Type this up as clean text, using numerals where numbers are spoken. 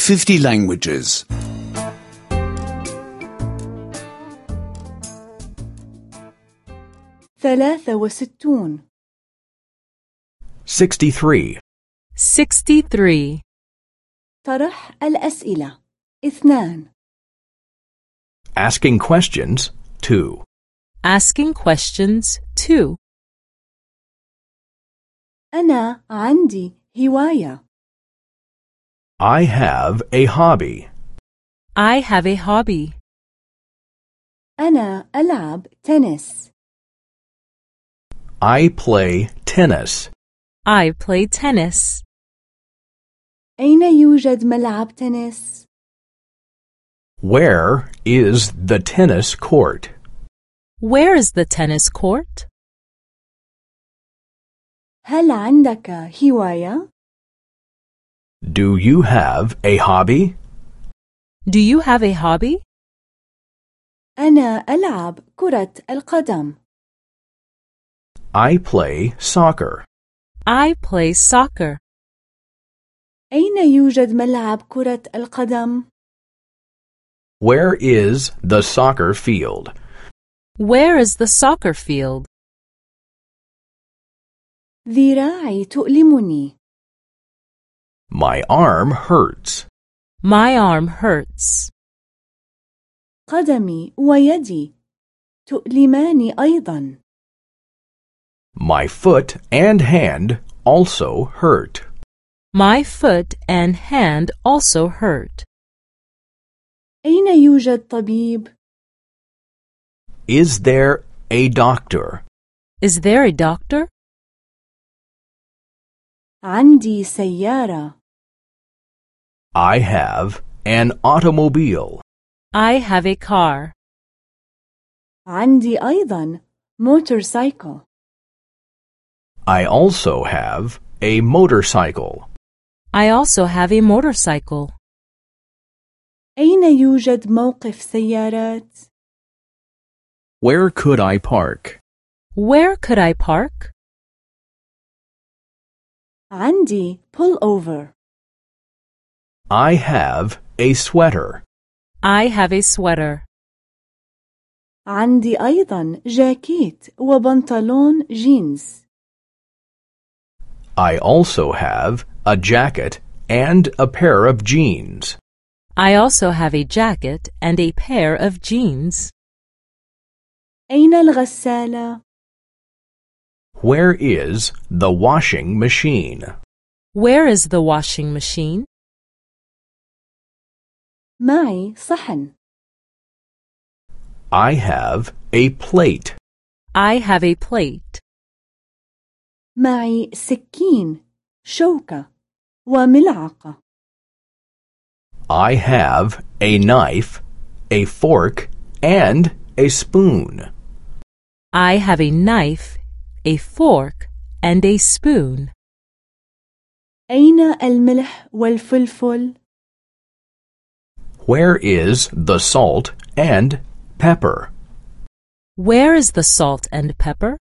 50 languages. 63 63. 63. طرح الأسئلة 2 Asking questions 2. Asking questions 2. أنا عندي هواية. I have a hobby. I have a hobby. أنا ألعب تنس. I play tennis. I play tennis. أين يوجد ملعب تنس؟ Where is the tennis court? Where is the tennis court? هل عندك هواية؟ Do you have a hobby? Do you have a hobby? أنا ألعب كرة القدم. I play soccer. I play soccer. أين يوجد ملعب كرة القدم؟ Where is the soccer field? Where is the soccer field? ذراعي تؤلمني. My arm hurts. My arm hurts. قدمي ويدي تؤلماني أيضا. My foot and hand also hurt. My foot and hand also hurt. أين يوجد طبيب؟ Is there a doctor? Is there a doctor? عندي سيارة. I have an automobile. I have a car. عندي أيضا موتورسايكل. I also have a motorcycle. I also have a motorcycle. أين يوجد موقف سيارات؟ Where could I park? Where could I park? عندي pullover. I have a sweater. I have a sweater. عندي أيضا جاكيت وبنطلون جينز. I also have a jacket and a pair of jeans. I also have a jacket and a pair of jeans. أين الغسالة؟ Where is the washing machine? Where is the washing machine? معي صحن. I have a plate. I have a plate. معي سكين، شوكة وملعقة. I have a knife, a fork, and a spoon. I have a knife, a fork, and a spoon. أين الملح والفلفل؟ Where is the salt and pepper? Where is the salt and pepper?